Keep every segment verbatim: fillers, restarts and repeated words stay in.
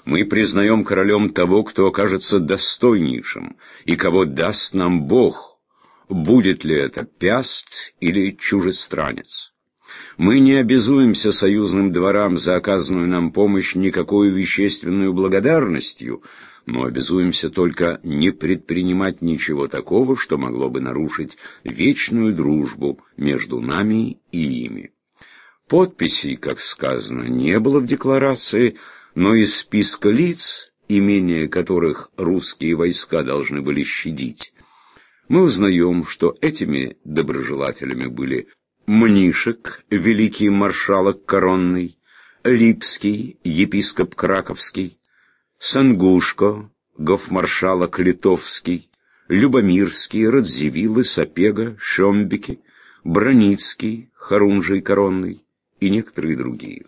Мы признаем королем того, кто окажется достойнейшим, и кого даст нам Бог, будет ли это Пиаст или чужестранец. Мы не обязуемся союзным дворам за оказанную нам помощь никакой вещественную благодарностью, но обязуемся только не предпринимать ничего такого, что могло бы нарушить вечную дружбу между нами и ими. Подписей, как сказано, не было в декларации, но из списка лиц, имения которых русские войска должны были щадить, мы узнаем, что этими доброжелателями были Мнишек, великий маршалок коронный, Липский, епископ Краковский, Сангушко, гофмаршалок Литовский, Любомирский, Радзивиллы, Сапега, Шомбеки, Броницкий, Хорунжий коронный и некоторые другие.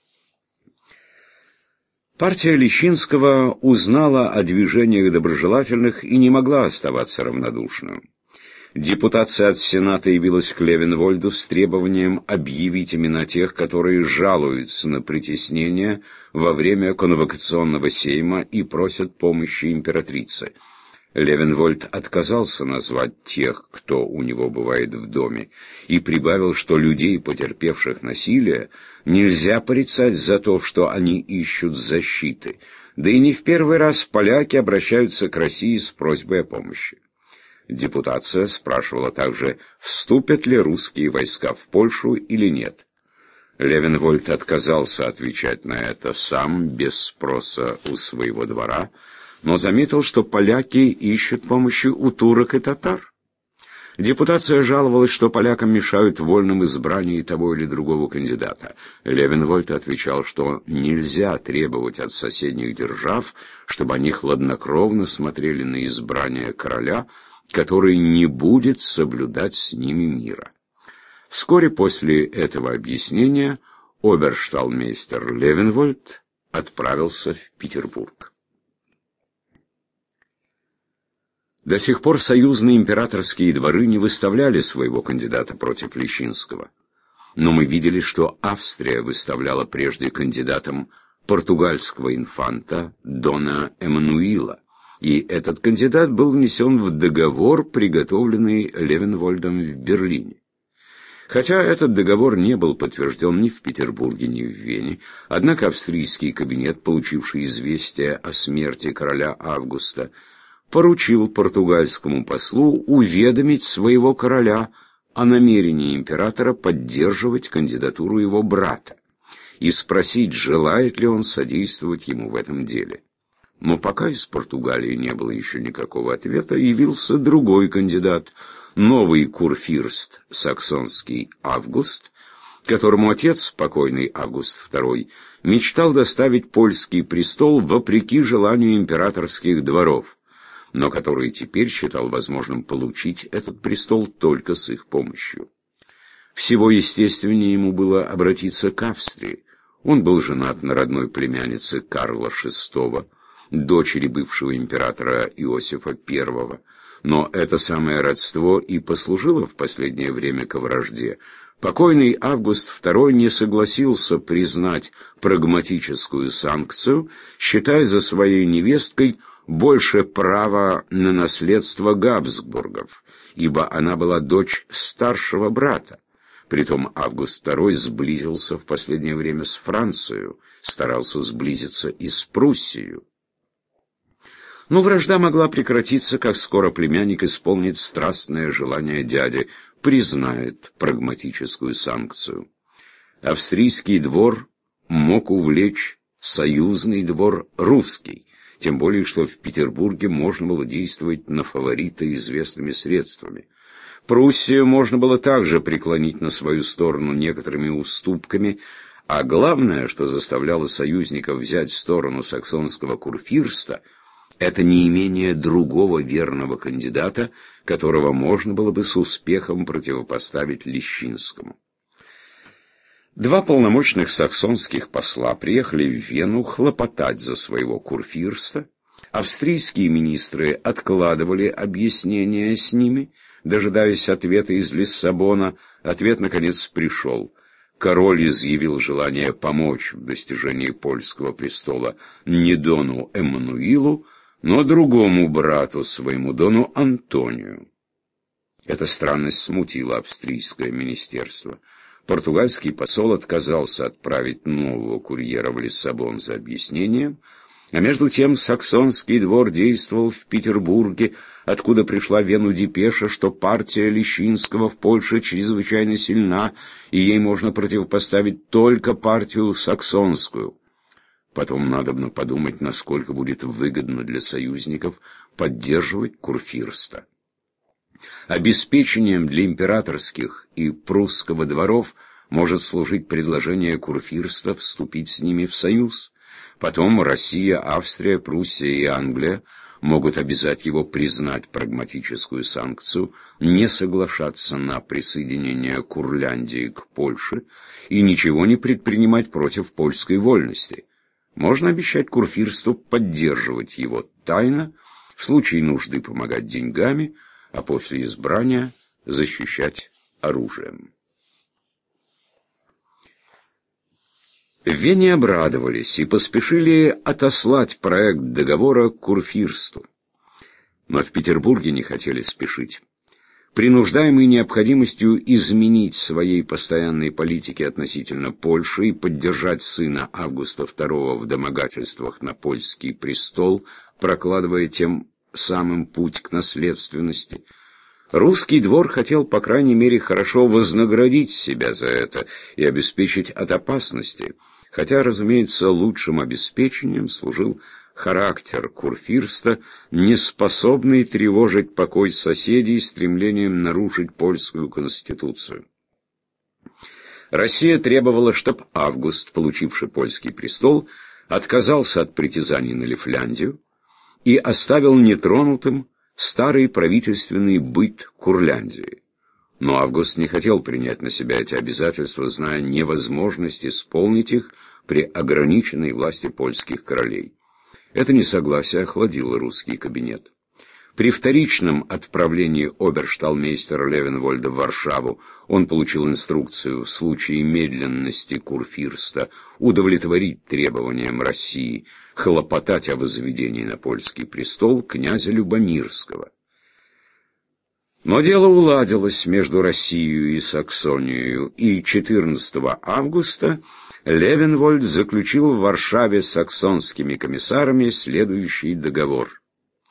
Партия Лещинского узнала о движениях доброжелательных и не могла оставаться равнодушной. Депутация от Сената явилась к Левенвольду с требованием объявить имена тех, которые жалуются на притеснение во время конвокационного сейма и просят помощи императрицы. Левенвольд отказался назвать тех, кто у него бывает в доме, и прибавил, что людей, потерпевших насилие, нельзя порицать за то, что они ищут защиты, да и не в первый раз поляки обращаются к России с просьбой о помощи. Депутация спрашивала также, вступят ли русские войска в Польшу или нет. Левенвольд отказался отвечать на это сам, без спроса у своего двора, но заметил, что поляки ищут помощи у турок и татар. Депутация жаловалась, что полякам мешают в вольном избрании того или другого кандидата. Левенвольд отвечал, что нельзя требовать от соседних держав, чтобы они хладнокровно смотрели на избрание короля, который не будет соблюдать с ними мира. Вскоре после этого объяснения обершталмейстер Левенвольд отправился в Петербург. До сих пор союзные императорские дворы не выставляли своего кандидата против Лещинского. Но мы видели, что Австрия выставляла прежде кандидатом португальского инфанта Дона Эммануила, и этот кандидат был внесен в договор, приготовленный Левенвольдом в Берлине. Хотя этот договор не был подтвержден ни в Петербурге, ни в Вене, однако австрийский кабинет, получивший известие о смерти короля Августа, поручил португальскому послу уведомить своего короля о намерении императора поддерживать кандидатуру его брата и спросить, желает ли он содействовать ему в этом деле. Но пока из Португалии не было еще никакого ответа, явился другой кандидат, новый курфюрст саксонский Август, которому отец, покойный Август второй, мечтал доставить польский престол вопреки желанию императорских дворов, но который теперь считал возможным получить этот престол только с их помощью. Всего естественнее ему было обратиться к Австрии. Он был женат на родной племяннице Карла шестого, дочери бывшего императора Иосифа первого, но это самое родство и послужило в последнее время ко вражде. Покойный Август второй не согласился признать прагматическую санкцию, считая за своей невесткой больше права на наследство Габсбургов, ибо она была дочь старшего брата. Притом Август второй сблизился в последнее время с Францией, старался сблизиться и с Пруссией. Но вражда могла прекратиться, как скоро племянник исполнит страстное желание дяди, признает прагматическую санкцию. Австрийский двор мог увлечь союзный двор русский, тем более что в Петербурге можно было действовать на фаворита известными средствами. Пруссию можно было также преклонить на свою сторону некоторыми уступками, а главное, что заставляло союзников взять сторону саксонского курфюрста, это неимение другого верного кандидата, которого можно было бы с успехом противопоставить Лещинскому. Два полномочных саксонских посла приехали в Вену хлопотать за своего курфюрста. Австрийские министры откладывали объяснения с ними, дожидаясь ответа из Лиссабона. Ответ, наконец, пришел. король изъявил желание помочь в достижении польского престола не дону Эммануилу, но другому брату своему, дону Антонию. Эта странность смутила австрийское министерство. Португальский посол отказался отправить нового курьера в Лиссабон за объяснением, а между тем саксонский двор действовал в Петербурге, откуда пришла Вену депеша, что партия Лещинского в Польше чрезвычайно сильна, и ей можно противопоставить только партию саксонскую. Потом надобно подумать, насколько будет выгодно для союзников поддерживать курфюрста. Обеспечением для императорских и прусского дворов может служить предложение курфюрста вступить с ними в союз. Потом Россия, Австрия, Пруссия и Англия могут обязать его признать прагматическую санкцию, не соглашаться на присоединение Курляндии к Польше и ничего не предпринимать против польской вольности. Можно обещать курфюрсту поддерживать его тайно, в случае нужды помогать деньгами, а после избрания защищать оружием. В Вене обрадовались и поспешили отослать проект договора к курфюрсту. Но в Петербурге не хотели спешить. Принуждаемый необходимостью изменить своей постоянной политике относительно Польши и поддержать сына Августа второго в домогательствах на польский престол, прокладывая тем самым путь к наследственности, русский двор хотел, по крайней мере, хорошо вознаградить себя за это и обеспечить от опасности, хотя, разумеется, лучшим обеспечением служил характер курфюрста, не способный тревожить покой соседей стремлением нарушить польскую конституцию. Россия требовала, чтобы Август, получивший польский престол, отказался от притязаний на Лифляндию и оставил нетронутым старый правительственный быт Курляндии. Но Август не хотел принять на себя эти обязательства, зная невозможность исполнить их при ограниченной власти польских королей. Это несогласие охладило русский кабинет. При вторичном отправлении обершталмейстера Левенвольда в Варшаву он получил инструкцию в случае медленности курфюрста удовлетворить требованиям России, хлопотать о возведении на польский престол князя Любомирского. Но дело уладилось между Россией и Саксонией, и четырнадцатого августа Левенвольд заключил в Варшаве с саксонскими комиссарами следующий договор.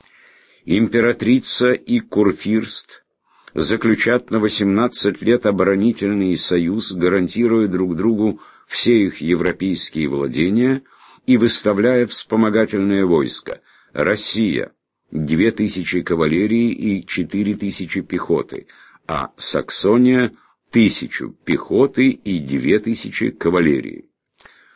Императрица и курфюрст заключат на восемнадцать лет оборонительный союз, гарантируя друг другу все их европейские владения и выставляя вспомогательное войско. Россия — две тысячи кавалерии и четыре тысячи пехоты, а Саксония — тысячу пехоты и две тысячи кавалерии.